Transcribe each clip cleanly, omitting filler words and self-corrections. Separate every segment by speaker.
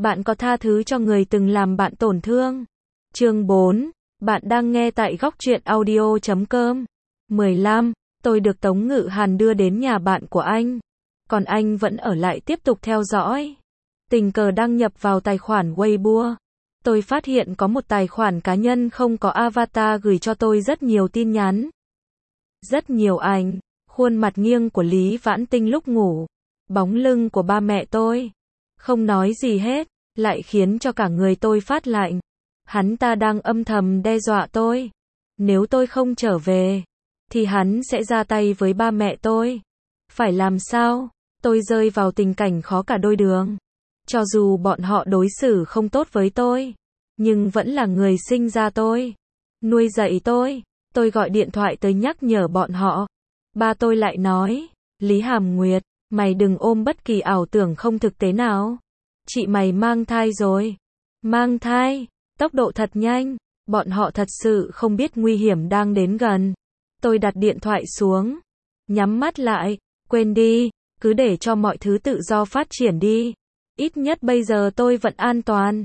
Speaker 1: Bạn có tha thứ cho người từng làm bạn tổn thương? Chương 4. Bạn đang nghe tại góc truyện audio.com. 15. Tôi được Tống Ngự Hàn đưa đến nhà bạn của anh. Còn anh vẫn ở lại tiếp tục theo dõi. Tình cờ đăng nhập vào tài khoản Weibo. Tôi phát hiện có một tài khoản cá nhân không có avatar gửi cho tôi rất nhiều tin nhắn. Rất nhiều ảnh, khuôn mặt nghiêng của Lý Vãn Tinh lúc ngủ, bóng lưng của ba mẹ tôi. Không nói gì hết, lại khiến cho cả người tôi phát lạnh. Hắn ta đang âm thầm đe dọa tôi. Nếu tôi không trở về, thì hắn sẽ ra tay với ba mẹ tôi. Phải làm sao? Tôi rơi vào tình cảnh khó cả đôi đường. Cho dù bọn họ đối xử không tốt với tôi, nhưng vẫn là người sinh ra tôi, nuôi dạy tôi gọi điện thoại tới nhắc nhở bọn họ. Ba tôi lại nói, Lý Hàm Nguyệt, mày đừng ôm bất kỳ ảo tưởng không thực tế nào. Chị mày mang thai rồi. Mang thai, tốc độ thật nhanh, bọn họ thật sự không biết nguy hiểm đang đến gần. Tôi đặt điện thoại xuống, nhắm mắt lại, quên đi, cứ để cho mọi thứ tự do phát triển đi. Ít nhất bây giờ tôi vẫn an toàn.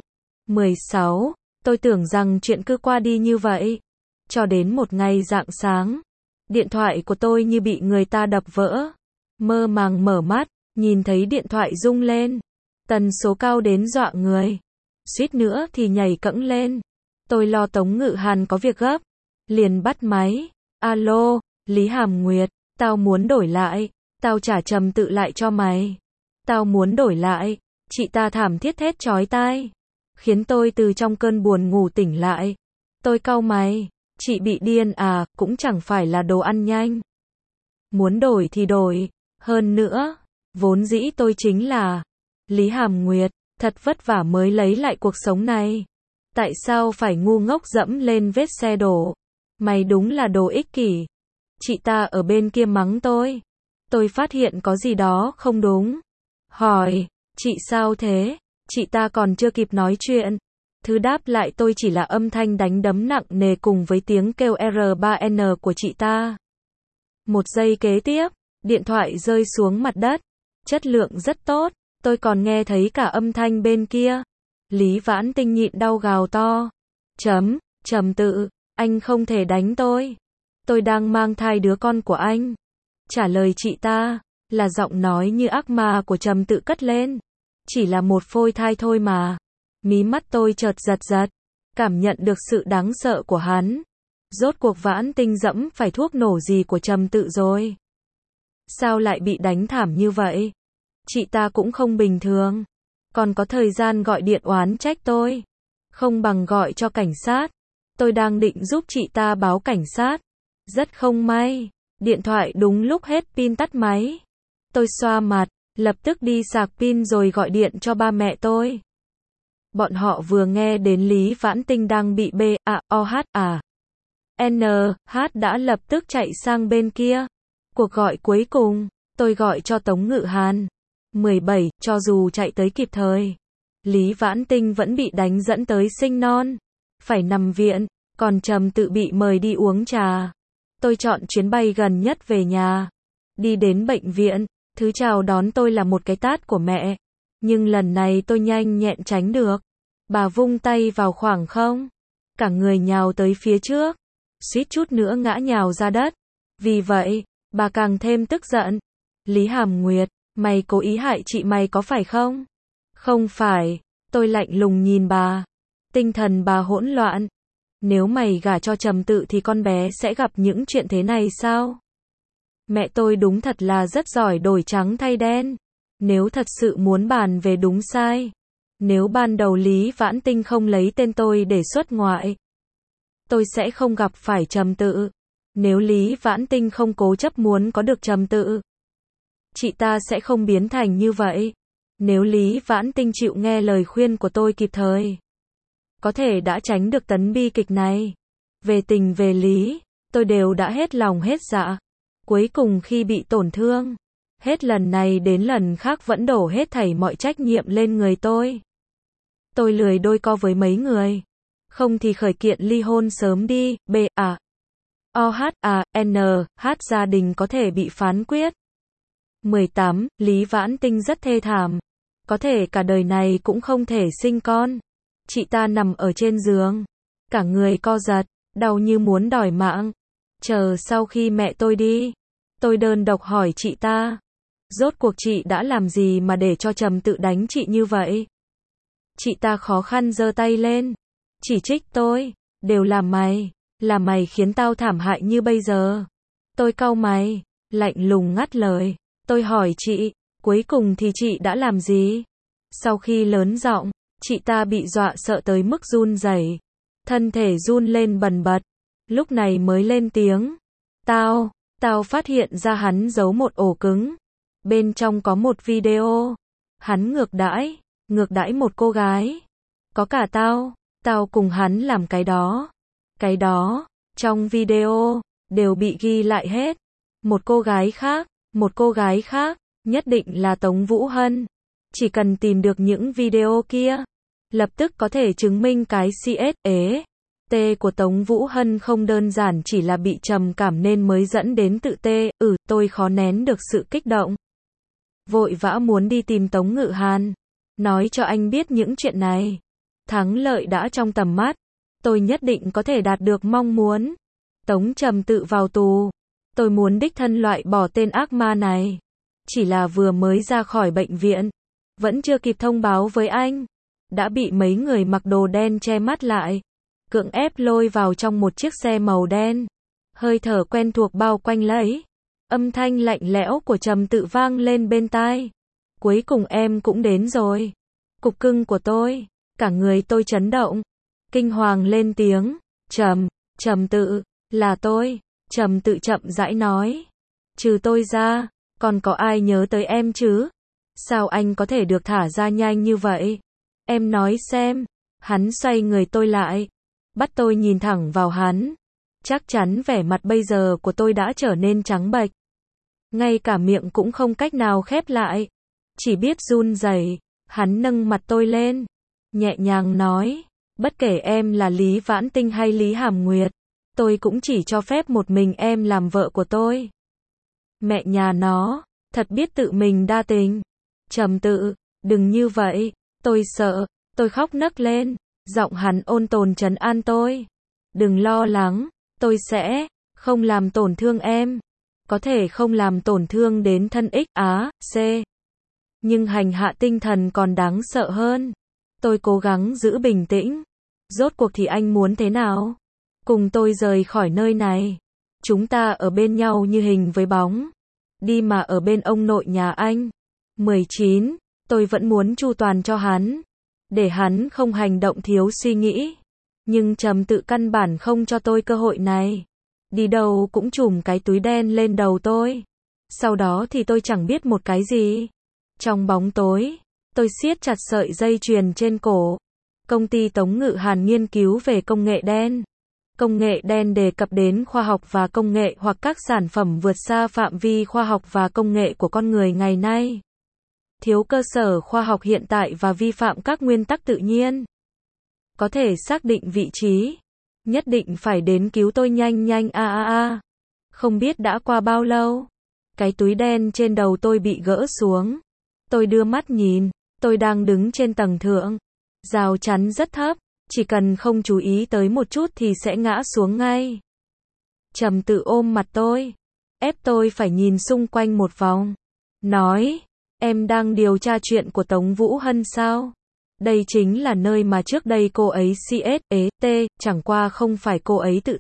Speaker 1: 16. Tôi tưởng rằng chuyện cứ qua đi như vậy. Cho đến một ngày rạng sáng, điện thoại của tôi như bị người ta đập vỡ. Mơ màng mở mắt, nhìn thấy điện thoại rung lên. Tần số cao đến dọa người. Suýt nữa thì nhảy cẫng lên. Tôi lo Tống Ngự Hàn có việc gấp. Liền bắt máy. Alo, Lý Hàm Nguyệt, tao muốn đổi lại. Tao trả Trầm Tự lại cho mày. Tao muốn đổi lại. Chị ta thảm thiết thét chói tai, khiến tôi từ trong cơn buồn ngủ tỉnh lại. Tôi cau mày. Chị bị điên à, cũng chẳng phải là đồ ăn nhanh. Muốn đổi thì đổi. Hơn nữa, vốn dĩ tôi chính là Lý Hàm Nguyệt, thật vất vả mới lấy lại cuộc sống này. Tại sao phải ngu ngốc dẫm lên vết xe đổ? Mày đúng là đồ ích kỷ. Chị ta ở bên kia mắng tôi. Tôi phát hiện có gì đó không đúng. Hỏi, chị sao thế? Chị ta còn chưa kịp nói chuyện. Thứ đáp lại tôi chỉ là âm thanh đánh đấm nặng nề cùng với tiếng kêu R3N của chị ta. Một giây kế tiếp, điện thoại rơi xuống mặt đất. Chất lượng rất tốt, tôi còn nghe thấy cả âm thanh bên kia. Lý Vãn Tinh nhịn đau gào to. Trầm Tự, anh không thể đánh tôi. Tôi đang mang thai đứa con của anh. Trả lời chị ta, là giọng nói như ác ma của Trầm Tự cất lên. Chỉ là một phôi thai thôi mà. Mí mắt tôi chợt giật giật, cảm nhận được sự đáng sợ của hắn. Rốt cuộc Vãn Tinh dẫm phải thuốc nổ gì của Trầm Tự rồi? Sao lại bị đánh thảm như vậy? Chị ta cũng không bình thường. Còn có thời gian gọi điện oán trách tôi. Không bằng gọi cho cảnh sát. Tôi đang định giúp chị ta báo cảnh sát. Rất không may, điện thoại đúng lúc hết pin tắt máy. Tôi xoa mặt, lập tức đi sạc pin rồi gọi điện cho ba mẹ tôi. Bọn họ vừa nghe đến Lý Vãn Tinh đang bị BAOHA đã lập tức chạy sang bên kia. Cuộc gọi cuối cùng, tôi gọi cho Tống Ngự Hàn. 17. Cho dù chạy tới kịp thời, Lý Vãn Tinh vẫn bị đánh dẫn tới sinh non. Phải nằm viện, còn Trầm Tự bị mời đi uống trà. Tôi chọn chuyến bay gần nhất về nhà. Đi đến bệnh viện, thứ chào đón tôi là một cái tát của mẹ. Nhưng lần này tôi nhanh nhẹn tránh được. Bà vung tay vào khoảng không. Cả người nhào tới phía trước. Suýt chút nữa ngã nhào ra đất. Vì vậy, bà càng thêm tức giận. Lý Hàm Nguyệt, mày cố ý hại chị mày có phải không? Không phải. Tôi lạnh lùng nhìn bà. Tinh thần bà hỗn loạn. Nếu mày gả cho Trầm Tự thì con bé sẽ gặp những chuyện thế này sao? Mẹ tôi đúng thật là rất giỏi đổi trắng thay đen. Nếu thật sự muốn bàn về đúng sai, nếu ban đầu Lý Vãn Tinh không lấy tên tôi để xuất ngoại, tôi sẽ không gặp phải Trầm Tự. Nếu Lý Vãn Tinh không cố chấp muốn có được Trầm Tự, chị ta sẽ không biến thành như vậy. Nếu Lý Vãn Tinh chịu nghe lời khuyên của tôi kịp thời, có thể đã tránh được tấn bi kịch này. Về tình về lý, tôi đều đã hết lòng hết dạ. Cuối cùng khi bị tổn thương, hết lần này đến lần khác vẫn đổ hết thảy mọi trách nhiệm lên người tôi. Tôi lười đôi co với mấy người. Không thì khởi kiện ly hôn sớm đi. BAOHANH gia đình có thể bị phán quyết. 18. Lý Vãn Tinh rất thê thảm. có thể cả đời này cũng không thể sinh con. Chị ta nằm ở trên giường, cả người co giật, đau như muốn đòi mạng. Chờ sau khi mẹ tôi đi, tôi đơn độc hỏi chị ta, rốt cuộc chị đã làm gì mà để cho Trầm Tự đánh chị như vậy? Chị ta khó khăn giơ tay lên, chỉ trích tôi, đều là mày khiến tao thảm hại như bây giờ. Tôi cau mày, lạnh lùng ngắt lời, tôi hỏi chị, cuối cùng thì chị đã làm gì? Sau khi lớn giọng, chị ta bị dọa sợ tới mức run rẩy, thân thể run lên bần bật, lúc này mới lên tiếng. Tao phát hiện ra hắn giấu một ổ cứng. Bên trong có một video. Hắn ngược đãi một cô gái. Có cả tao cùng hắn làm cái đó. Cái đó, trong video, đều bị ghi lại hết. Một cô gái khác, nhất định là Tống Vũ Hân. Chỉ cần tìm được những video kia, lập tức có thể chứng minh cái CST của Tống Vũ Hân không đơn giản chỉ là bị trầm cảm nên mới dẫn đến tự tê. Tôi khó nén được sự kích động. Vội vã muốn đi tìm Tống Ngự Hàn, nói cho anh biết những chuyện này. Thắng lợi đã trong tầm mắt, tôi nhất định có thể đạt được mong muốn. Tống Trầm Tự vào tù, tôi muốn đích thân loại bỏ tên ác ma này. Chỉ là vừa mới ra khỏi bệnh viện, vẫn chưa kịp thông báo với anh, đã bị mấy người mặc đồ đen che mắt lại, cưỡng ép lôi vào trong một chiếc xe màu đen. Hơi thở quen thuộc bao quanh lấy, âm thanh lạnh lẽo của Trầm Tự vang lên bên tai. Cuối cùng em cũng đến rồi. Cục cưng của tôi, cả người tôi chấn động, kinh hoàng lên tiếng. Trầm Tự, là tôi. Trầm Tự chậm rãi nói, trừ tôi ra, còn có ai nhớ tới em chứ? Sao anh có thể được thả ra nhanh như vậy? Em nói xem. Hắn xoay người tôi lại, bắt tôi nhìn thẳng vào hắn. Chắc chắn vẻ mặt bây giờ của tôi đã trở nên trắng bệch, ngay cả miệng cũng không cách nào khép lại, chỉ biết run rẩy. Hắn nâng mặt tôi lên, nhẹ nhàng nói, bất kể em là Lý Vãn Tinh hay Lý Hàm Nguyệt, tôi cũng chỉ cho phép một mình em làm vợ của tôi. Mẹ nhà nó, thật biết tự mình đa tình. Trầm Tự, đừng như vậy, tôi sợ. Tôi khóc nấc lên, giọng hắn ôn tồn trấn an tôi. Đừng lo lắng, tôi sẽ không làm tổn thương em. Có thể không làm tổn thương đến thân XAC, nhưng hành hạ tinh thần còn đáng sợ hơn. Tôi cố gắng giữ bình tĩnh. Rốt cuộc thì anh muốn thế nào? Cùng tôi rời khỏi nơi này. Chúng ta ở bên nhau như hình với bóng. Đi mà ở bên ông nội nhà anh. 19. Tôi vẫn muốn chu toàn cho hắn, để hắn không hành động thiếu suy nghĩ. Nhưng Trầm Tự căn bản không cho tôi cơ hội này. Đi đâu cũng trùm cái túi đen lên đầu tôi. Sau đó thì tôi chẳng biết một cái gì. Trong bóng tối, tôi siết chặt sợi dây chuyền trên cổ. Công ty Tống Ngự Hàn nghiên cứu về công nghệ đen. Công nghệ đen đề cập đến khoa học và công nghệ hoặc các sản phẩm vượt xa phạm vi khoa học và công nghệ của con người ngày nay. Thiếu cơ sở khoa học hiện tại và vi phạm các nguyên tắc tự nhiên. Có thể xác định vị trí, nhất định phải đến cứu tôi nhanh. Không biết đã qua bao lâu, cái túi đen trên đầu tôi bị gỡ xuống. Tôi đưa mắt nhìn, tôi đang đứng trên tầng thượng. Rào chắn rất thấp, chỉ cần không chú ý tới một chút thì sẽ ngã xuống ngay. Trầm Tự ôm mặt tôi, ép tôi phải nhìn xung quanh một vòng. Nói, em đang điều tra chuyện của Tống Vũ Hân sao? Đây chính là nơi mà trước đây cô ấy CST, chẳng qua không phải cô ấy tự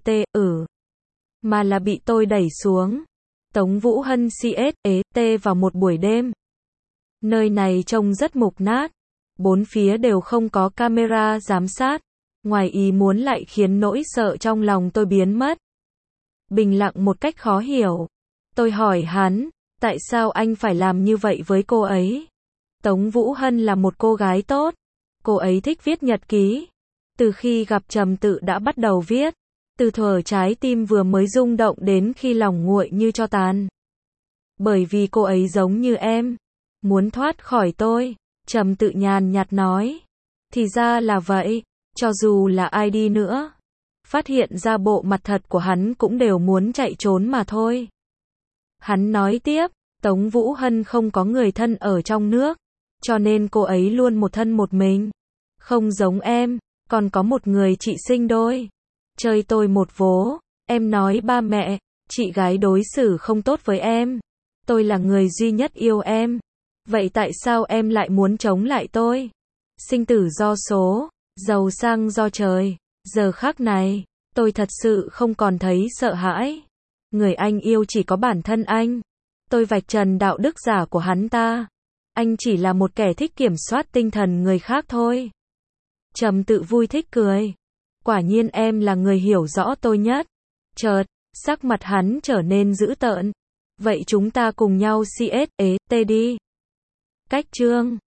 Speaker 1: mà là bị tôi đẩy xuống. Tống Vũ Hân CST vào một buổi đêm. Nơi này trông rất mục nát, bốn phía đều không có camera giám sát. Ngoài ý muốn lại khiến nỗi sợ trong lòng tôi biến mất. Bình lặng một cách khó hiểu. Tôi hỏi hắn, tại sao anh phải làm như vậy với cô ấy? Tống Vũ Hân là một cô gái tốt. Cô ấy thích viết nhật ký. Từ khi gặp Trầm Tự đã bắt đầu viết. Từ thuở trái tim vừa mới rung động đến khi lòng nguội như tro tàn. Bởi vì cô ấy giống như em, muốn thoát khỏi tôi. Trầm Tự nhàn nhạt nói. Thì ra là vậy, cho dù là ai đi nữa, phát hiện ra bộ mặt thật của hắn cũng đều muốn chạy trốn mà thôi. Hắn nói tiếp, Tống Vũ Hân không có người thân ở trong nước. cho nên cô ấy luôn một thân một mình. Không giống em, còn có một người chị sinh đôi. Chơi tôi một vố, em nói ba mẹ, chị gái đối xử không tốt với em. Tôi là người duy nhất yêu em. Vậy tại sao em lại muốn chống lại tôi? Sinh tử do số, giàu sang do trời. Giờ khắc này, tôi thật sự không còn thấy sợ hãi. Người anh yêu chỉ có bản thân anh. Tôi vạch trần đạo đức giả của hắn ta. Anh chỉ là một kẻ thích kiểm soát tinh thần người khác thôi. Trầm tự vui thích cười. Quả nhiên em là người hiểu rõ tôi nhất. Chợt, sắc mặt hắn trở nên dữ tợn. Vậy chúng ta cùng nhau CST đi. Cách chương